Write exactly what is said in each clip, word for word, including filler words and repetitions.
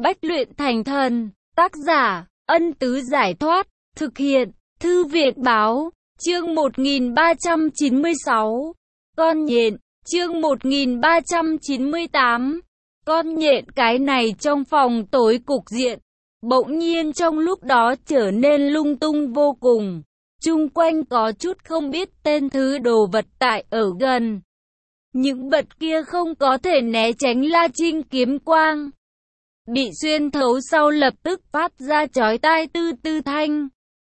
Bách luyện thành thần. Tác giả, Ân Tứ Giải Thoát. Thực hiện, Thư Viện Báo. Chương một nghìn ba trăm chín mươi sáu. Con nhện. Chương một nghìn ba trăm chín mươi tám. Con nhện. Cái này trong phòng tối cục diện bỗng nhiên trong lúc đó trở nên lung tung vô cùng. Chung quanh có chút không biết tên thứ đồ vật tại ở gần. Những vật kia không có thể né tránh La Trinh kiếm quang. Bị xuyên thấu sau lập tức phát ra chói tai tư tư thanh.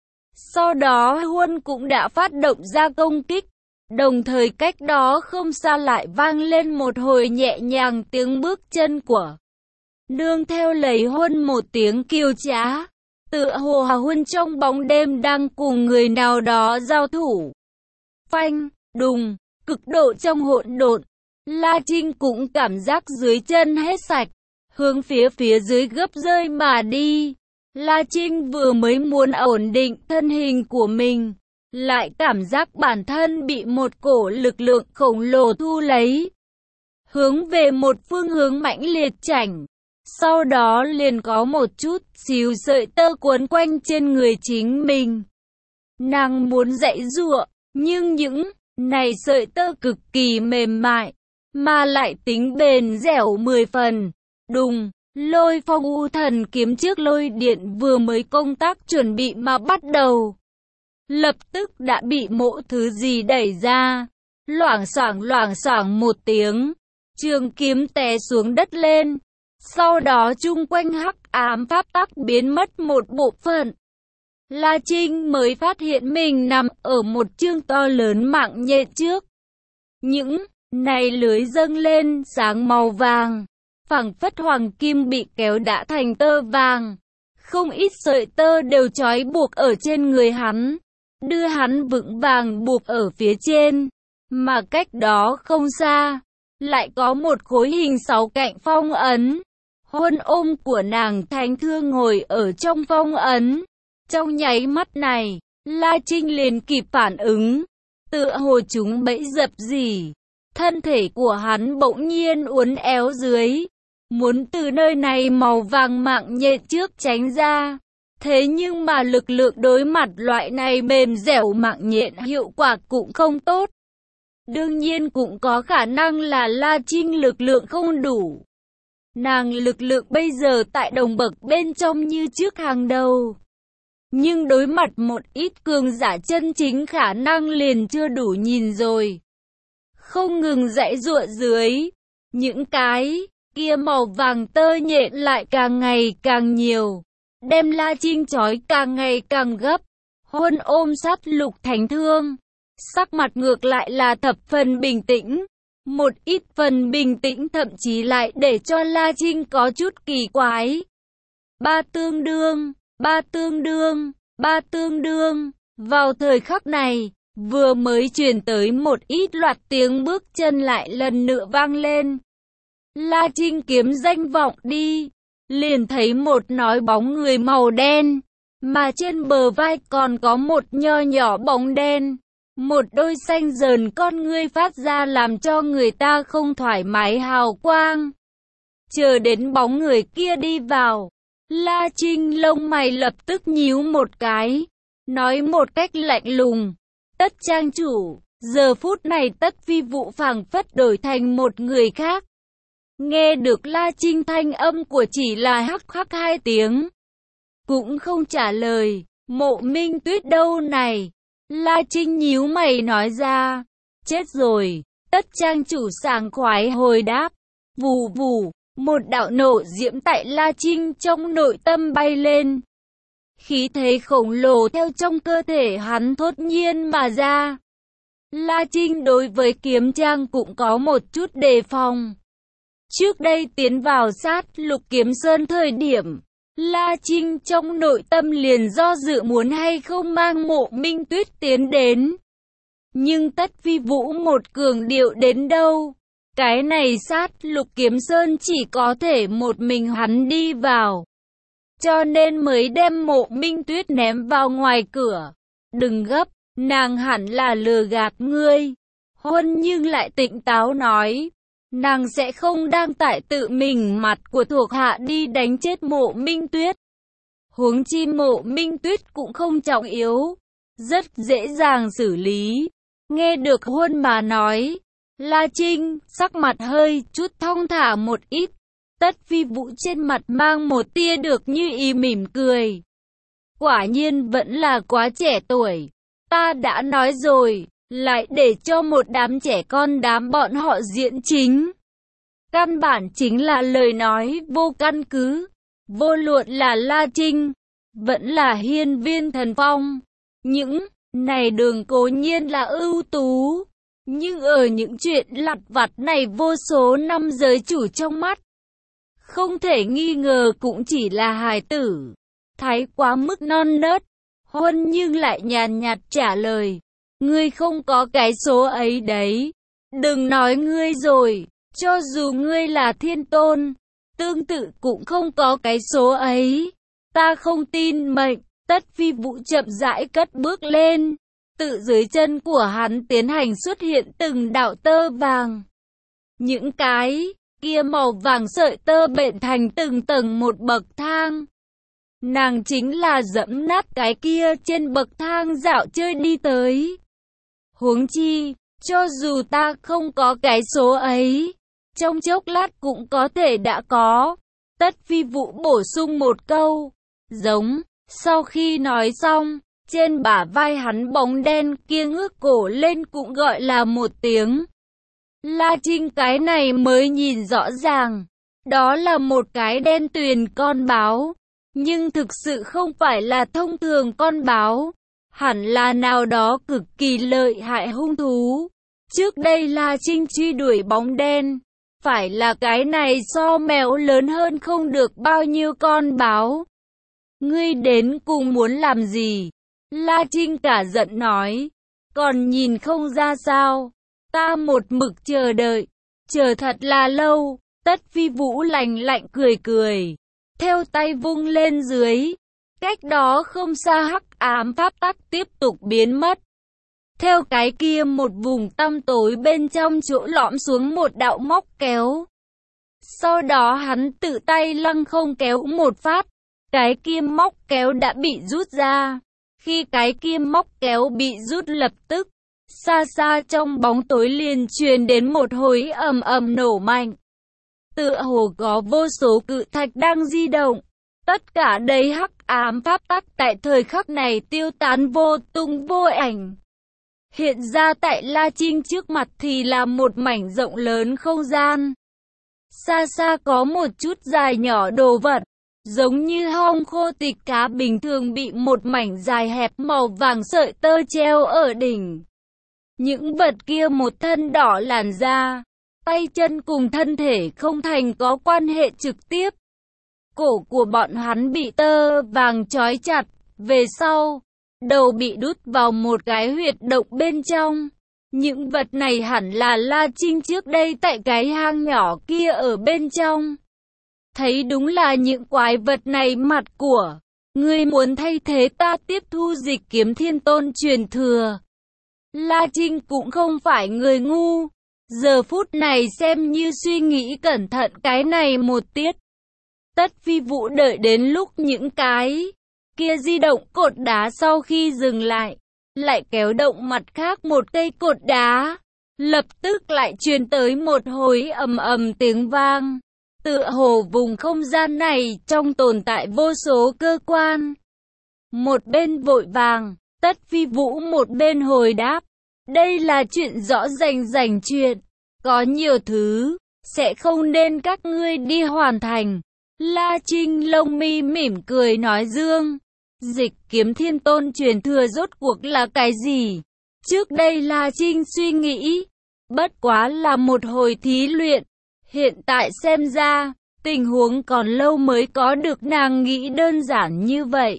Sau đó Huân cũng đã phát động ra công kích. Đồng thời cách đó không xa lại vang lên một hồi nhẹ nhàng tiếng bước chân của. Nương theo lấy Huân một tiếng kiêu trá. Tựa hồ Hà Huân trong bóng đêm đang cùng người nào đó giao thủ. Phanh, đùng, cực độ trong hỗn độn. La Trinh cũng cảm giác dưới chân hết sạch. Hướng phía phía dưới gấp rơi mà đi. La Trinh vừa mới muốn ổn định thân hình của mình. Lại cảm giác bản thân bị một cổ lực lượng khổng lồ thu lấy. Hướng về một phương hướng mãnh liệt chảnh. Sau đó liền có một chút xíu sợi tơ cuốn quanh trên người chính mình. Nàng muốn giãy giụa, nhưng những này sợi tơ cực kỳ mềm mại, mà lại tính bền dẻo mười phần. Đùng, Lôi Phong U Thần kiếm trước lôi điện vừa mới công tác chuẩn bị mà bắt đầu. Lập tức đã bị mỗ thứ gì đẩy ra. Loảng xoảng loảng xoảng một tiếng, trường kiếm té xuống đất lên. Sau đó chung quanh hắc ám pháp tắc biến mất một bộ phận. La Trinh mới phát hiện mình nằm ở một chương to lớn mạng nhện trước. Những này lưới dâng lên sáng màu vàng, phảng phất hoàng kim bị kéo đã thành tơ vàng. Không ít sợi tơ đều trói buộc ở trên người hắn, đưa hắn vững vàng buộc ở phía trên. Mà cách đó không xa, lại có một khối hình sáu cạnh phong ấn. Huân ôm của nàng Thánh Thương ngồi ở trong phong ấn. Trong nháy mắt này, La Trinh liền kịp phản ứng. Tựa hồ chúng bẫy dập gì. Thân thể của hắn bỗng nhiên uốn éo dưới. Muốn từ nơi này màu vàng mạng nhện trước tránh ra. Thế nhưng mà lực lượng đối mặt loại này mềm dẻo mạng nhện hiệu quả cũng không tốt. Đương nhiên cũng có khả năng là La Trinh lực lượng không đủ. Nàng lực lượng bây giờ tại đồng bậc bên trong như trước hàng đầu. Nhưng đối mặt một ít cường giả chân chính khả năng liền chưa đủ nhìn rồi. Không ngừng giãy giụa dưới. Những cái kia màu vàng tơ nhện lại càng ngày càng nhiều. Đem La Trinh trói càng ngày càng gấp. Huân ôm sát Lục Thánh Thương. Sắc mặt ngược lại là thập phần bình tĩnh. Một ít phần bình tĩnh thậm chí lại để cho La Trinh có chút kỳ quái. Ba tương đương, ba tương đương, ba tương đương. Vào thời khắc này, vừa mới truyền tới một ít loạt tiếng bước chân lại lần nữa vang lên. La Trinh kiếm danh vọng đi, liền thấy một nói bóng người màu đen, mà trên bờ vai còn có một nho nhỏ bóng đen. Một đôi xanh dờn con ngươi phát ra làm cho người ta không thoải mái hào quang. Chờ đến bóng người kia đi vào, La Trinh lông mày lập tức nhíu một cái, nói một cách lạnh lùng. Tất trang chủ, giờ phút này Tất Vi Vũ phảng phất đổi thành một người khác. Nghe được La Trinh thanh âm của chỉ là hắc hắc hai tiếng. Cũng không trả lời, Mộ Minh Tuyết đâu này? La Trinh nhíu mày nói ra. Chết rồi. Tất trang chủ sảng khoái hồi đáp. Vù vù, một đạo nổ diễm tại La Trinh trong nội tâm bay lên. Khí thế khổng lồ theo trong cơ thể hắn thốt nhiên mà ra. La Trinh đối với kiếm trang cũng có một chút đề phòng. Trước đây tiến vào sát Lục Kiếm Sơn thời điểm, La Trinh trong nội tâm liền do dự muốn hay không mang Mộ Minh Tuyết tiến đến. Nhưng Tất Vi Vũ một cường điệu đến đâu, cái này sát Lục Kiếm Sơn chỉ có thể một mình hắn đi vào. Cho nên mới đem Mộ Minh Tuyết ném vào ngoài cửa. Đừng gấp, nàng hẳn là lừa gạt ngươi. Huân nhưng lại tỉnh táo nói. nàng sẽ không đang tại tự mình mặt của thuộc hạ đi đánh chết Mộ Minh Tuyết. Huống chi Mộ Minh Tuyết cũng không trọng yếu, rất dễ dàng xử lý. Nghe được Huân mà nói, La Trinh sắc mặt hơi chút thong thả một ít. Tất Phi Vũ trên mặt mang một tia được như ý mỉm cười. Quả nhiên vẫn là quá trẻ tuổi. Ta đã nói rồi, lại để cho một đám trẻ con đám bọn họ diễn chính. Căn bản chính là lời nói vô căn cứ. Vô luận là La Trinh, vẫn là Hiên Viên Thần Phong. Những này đường cố nhiên là ưu tú. Nhưng ở những chuyện lặt vặt này vô số năm giới chủ trong mắt, không thể nghi ngờ cũng chỉ là hài tử. Thái quá mức non nớt. Huân nhưng lại nhàn nhạt trả lời. Ngươi không có cái số ấy đấy. Đừng nói ngươi rồi. Cho dù ngươi là thiên tôn, tương tự cũng không có cái số ấy. Ta không tin mệnh. Tất Phi Vũ chậm rãi cất bước lên. Tự dưới chân của hắn tiến hành xuất hiện từng đạo tơ vàng. Những cái kia màu vàng sợi tơ bện thành từng tầng một bậc thang. Nàng chính là dẫm nát cái kia trên bậc thang dạo chơi đi tới. Huống chi, cho dù ta không có cái số ấy, trong chốc lát cũng có thể đã có. Tất Phi Vũ bổ sung một câu. Giống, sau khi nói xong, trên bả vai hắn bóng đen kia ngước cổ lên cũng gọi là một tiếng. La Trinh cái này mới nhìn rõ ràng. Đó là một cái đen tuyền con báo. Nhưng thực sự không phải là thông thường con báo. Hẳn là nào đó cực kỳ lợi hại hung thú. Trước đây La Trinh truy đuổi bóng đen. Phải là cái này so mèo lớn hơn không được bao nhiêu con báo. Ngươi đến cùng muốn làm gì? La Trinh cả giận nói. Còn nhìn không ra sao? Ta một mực chờ đợi. Chờ thật là lâu. Tất Phi Vũ lạnh lạnh cười cười. Theo tay vung lên dưới. Cách đó không xa hắc ám pháp tắc tiếp tục biến mất. Theo cái kia một vùng tăm tối bên trong chỗ lõm xuống một đạo móc kéo. Sau đó hắn tự tay lăng không kéo một phát. Cái kia móc kéo đã bị rút ra. Khi cái kia móc kéo bị rút lập tức, xa xa trong bóng tối liền truyền đến một hồi ầm ầm nổ mạnh. Tựa hồ có vô số cự thạch đang di động. Tất cả đầy hắc ám pháp tắc tại thời khắc này tiêu tán vô tung vô ảnh. Hiện ra tại La Trinh trước mặt thì là một mảnh rộng lớn không gian. Xa xa có một chút dài nhỏ đồ vật, giống như hong khô tịch cá bình thường bị một mảnh dài hẹp màu vàng sợi tơ treo ở đỉnh. Những vật kia một thân đỏ làn da, tay chân cùng thân thể không thành có quan hệ trực tiếp. Cổ của bọn hắn bị tơ vàng trói chặt, về sau, đầu bị đút vào một cái huyệt động bên trong. Những vật này hẳn là La Trinh trước đây tại cái hang nhỏ kia ở bên trong. Thấy đúng là những quái vật này mặt của. Ngươi muốn thay thế ta tiếp thu Dịch Kiếm Thiên Tôn truyền thừa. La Trinh cũng không phải người ngu. Giờ phút này xem như suy nghĩ cẩn thận cái này một tiết. Tất Phi Vũ đợi đến lúc những cái kia di động cột đá sau khi dừng lại, lại kéo động mặt khác một cây cột đá. Lập tức lại truyền tới một hồi ầm ầm tiếng vang. Tựa hồ vùng không gian này trong tồn tại vô số cơ quan. Một bên vội vàng, Tất Phi Vũ một bên hồi đáp. Đây là chuyện rõ rành rành chuyện. Có nhiều thứ, sẽ không nên các ngươi đi hoàn thành. La Trinh lông mi mỉm cười nói dương. Dịch Kiếm Thiên Tôn truyền thừa rốt cuộc là cái gì? Trước đây La Trinh suy nghĩ. Bất quá là một hồi thí luyện. Hiện tại xem ra, tình huống còn lâu mới có được nàng nghĩ đơn giản như vậy.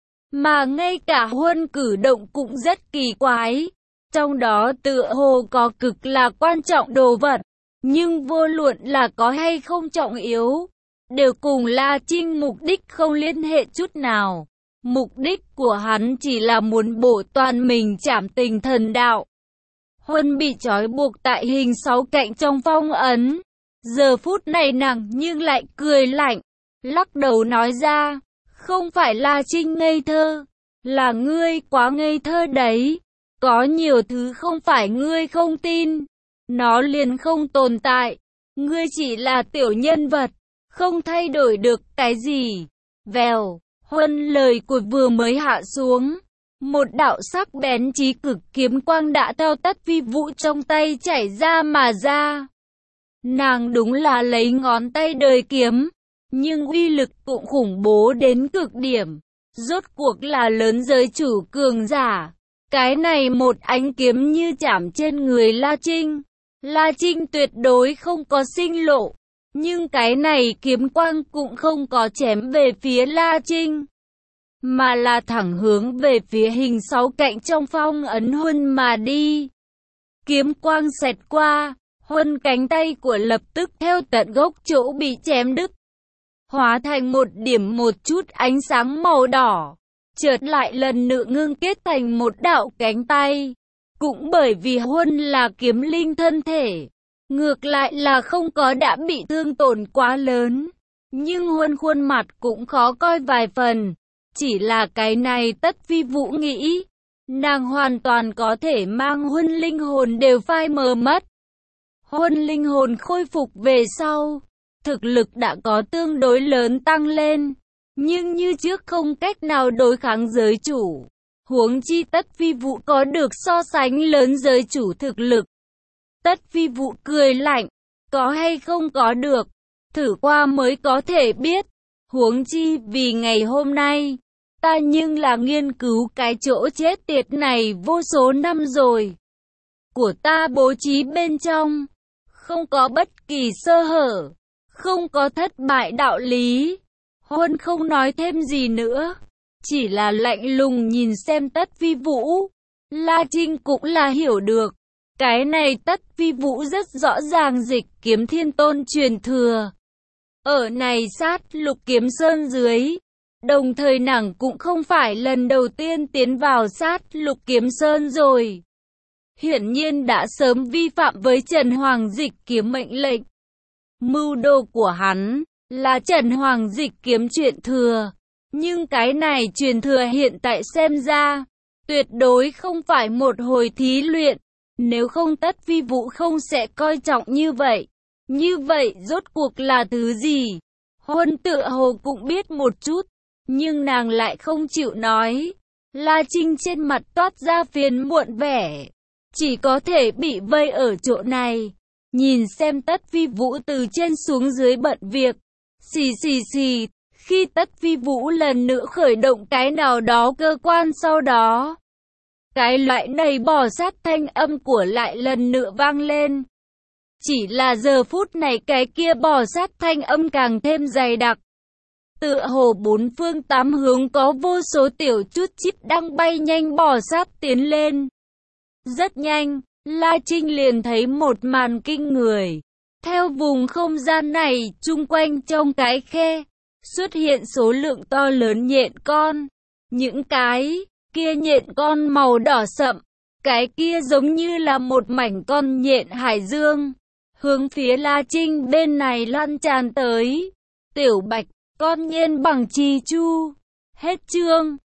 Mà ngay cả Huân cử động cũng rất kỳ quái. Trong đó tựa hồ có cực là quan trọng đồ vật. Nhưng vô luận là có hay không trọng yếu, đều cùng La Trinh mục đích không liên hệ chút nào. Mục đích của hắn chỉ là muốn bổ toàn mình trảm tình thần đạo. Huân bị trói buộc tại hình sáu cạnh trong phong ấn. Giờ phút này nàng nhưng lại cười lạnh, lắc đầu nói ra, không phải La Trinh ngây thơ, là ngươi quá ngây thơ đấy. Có nhiều thứ không phải ngươi không tin, nó liền không tồn tại. Ngươi chỉ là tiểu nhân vật, không thay đổi được cái gì. Vèo, Huân lời của vừa mới hạ xuống, một đạo sắc bén chí cực kiếm quang đã theo Tất Phi Vũ trong tay chảy ra mà ra. Nàng đúng là lấy ngón tay đời kiếm, nhưng uy lực cũng khủng bố đến cực điểm. Rốt cuộc là lớn giới chủ cường giả. Cái này một ánh kiếm như chạm trên người La Trinh. La Trinh tuyệt đối không có sinh lộ. Nhưng cái này kiếm quang cũng không có chém về phía La Trinh, mà là thẳng hướng về phía hình sáu cạnh trong phong ấn Huân mà đi. Kiếm quang xẹt qua, Huân cánh tay của lập tức theo tận gốc chỗ bị chém đứt, hóa thành một điểm một chút ánh sáng màu đỏ, chợt lại lần nữa ngưng kết thành một đạo cánh tay. Cũng bởi vì Huân là kiếm linh thân thể, ngược lại là không có đã bị thương tổn quá lớn, nhưng Huân khuôn mặt cũng khó coi vài phần. Chỉ là cái này Tất Phi Vũ nghĩ, nàng hoàn toàn có thể mang Huân linh hồn đều phai mờ mất. Huân linh hồn khôi phục về sau, thực lực đã có tương đối lớn tăng lên, nhưng như trước không cách nào đối kháng giới chủ. Huống chi Tất Phi Vũ có được so sánh lớn giới chủ thực lực. Tất Phi Vũ cười lạnh, có hay không có được, thử qua mới có thể biết. Huống chi vì ngày hôm nay, ta nhưng là nghiên cứu cái chỗ chết tiệt này vô số năm rồi. Của ta bố trí bên trong, không có bất kỳ sơ hở, không có thất bại đạo lý. Huân không nói thêm gì nữa, chỉ là lạnh lùng nhìn xem Tất Phi Vũ. La Trinh cũng là hiểu được, cái này Tất Phi Vũ rất rõ ràng dịch kiếm thiên tôn truyền thừa. Ở này sát lục kiếm sơn dưới, đồng thời nàng cũng không phải lần đầu tiên tiến vào sát lục kiếm sơn rồi. Hiển nhiên đã sớm vi phạm với Trần Hoàng dịch kiếm mệnh lệnh. Mưu đồ của hắn là Trần Hoàng dịch kiếm truyền thừa, nhưng cái này truyền thừa hiện tại xem ra, tuyệt đối không phải một hồi thí luyện. Nếu không Tất Phi Vũ không sẽ coi trọng như vậy. Như vậy rốt cuộc là thứ gì? Huân tựa hồ cũng biết một chút, nhưng nàng lại không chịu nói. La Trinh trên mặt toát ra phiền muộn vẻ, chỉ có thể bị vây ở chỗ này, nhìn xem Tất Phi Vũ từ trên xuống dưới bận việc. Xì xì xì, khi Tất Phi Vũ lần nữa khởi động cái nào đó cơ quan, sau đó cái loại này bò sát thanh âm của lại lần nữa vang lên. Chỉ là giờ phút này cái kia bò sát thanh âm càng thêm dày đặc. Tựa hồ bốn phương tám hướng có vô số tiểu chút chít đang bay nhanh bò sát tiến lên. Rất nhanh, La Trinh liền thấy một màn kinh người. Theo vùng không gian này, chung quanh trong cái khe, xuất hiện số lượng to lớn nhện con. Những cái kia nhện con màu đỏ sậm, cái kia giống như là một mảnh con nhện hải dương, hướng phía La Trinh bên này lan tràn tới. Tiểu Bạch, con nhiên bằng chi chu. Hết chương.